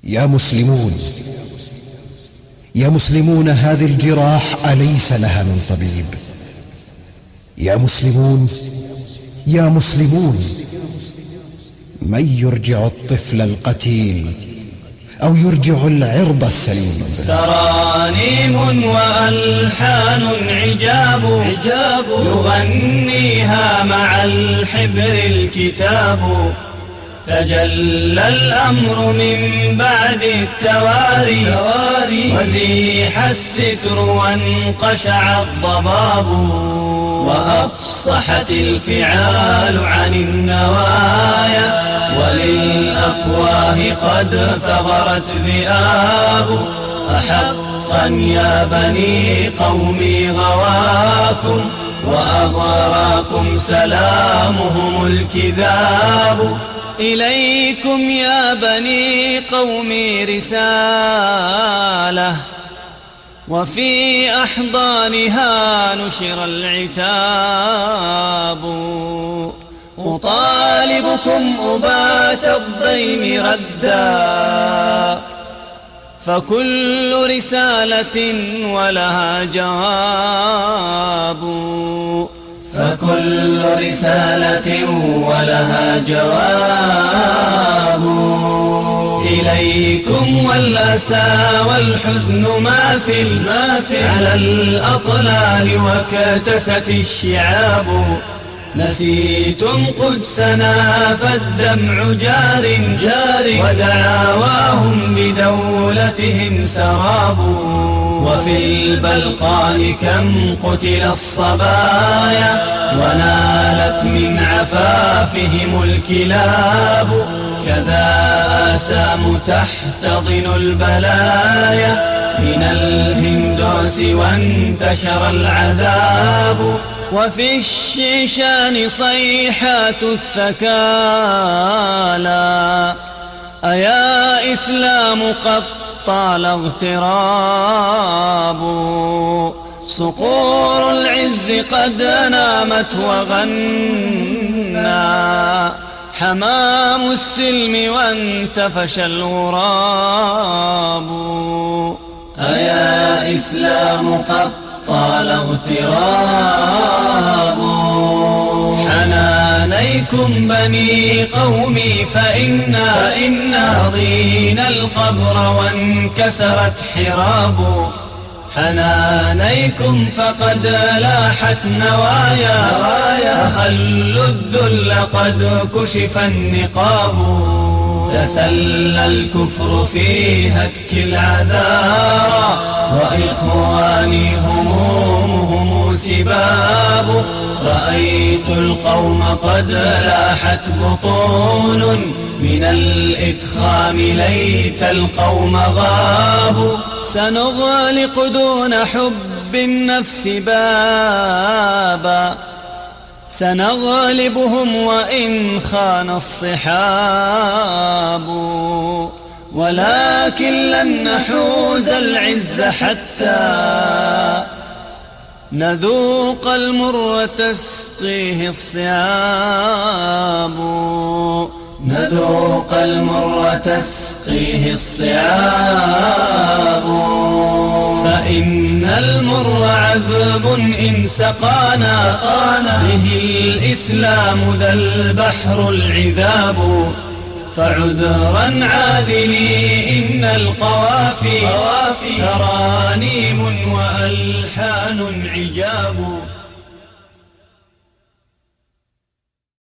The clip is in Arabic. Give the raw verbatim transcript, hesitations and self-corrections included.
يا مسلمون يا مسلمون هذه الجراح أليس لها من طبيب؟ يا مسلمون يا مسلمون من يرجع الطفل القتيل أو يرجع العرض السليم؟ ترانيم وألحان عجاب يغنيها مع الحبر الكتاب. تجلى الأمر من بعد التواري وزيح الستر وانقشع الضباب. وأفصحت الفعال عن النوايا وللأفواه قد ثغرت ذئاب. أحقا يا بني قومي غواكم وأغراكم سلامهم الكذاب. إليكم يا بني قومي رسالة وفي أحضانها نشر العتاب. أطالبكم أبات الضيم ردا فكل رسالة ولها جواب. فكل رسالة ولها جواب. إليكم والأسى والحزن ماثل على الأطلال وكتست الشعاب. نسيتم قدسنا فالدمع جار ودعاواهم بدولتهم سراب. وفي البلقان كم قتل الصبايا ونالت من عفافهم الكلاب. كذا آسام تحتضن البلايا من الهندوس وانتشر العذاب. وفي الشيشان صيحات الثكالى أيا إسلام قد طال اغتراب. صقور العز قد نامت وغنى حمام السلم وانتفش الغراب. أيا إسلام قد طال اغتراب. حنانيكم بني قومي فإنا إنا ضينا القبر وانكسرت حراب. حنانيكم فقد لاحت نوايا فخلوا الذل قد كشف النقاب. تسلى الكفر في هتك العذارى وإخواني همومهم سباب. رأيت القوم قد لاحت بطون من الإدخام ليت القوم غابوا. سنغلق دون حب النفس بابا سنغلبهم وإن خان الصحاب. ولكن لن نحوز العز حتى نذوق المر تسقيه الصعاب. نذوق المر تسقيه الصعاب. فإن المر عذب إن سقانا به الإسلام ذا البحر العذاب. فعذرا عاذلي إن القوافي ترانيم وألحان عجاب.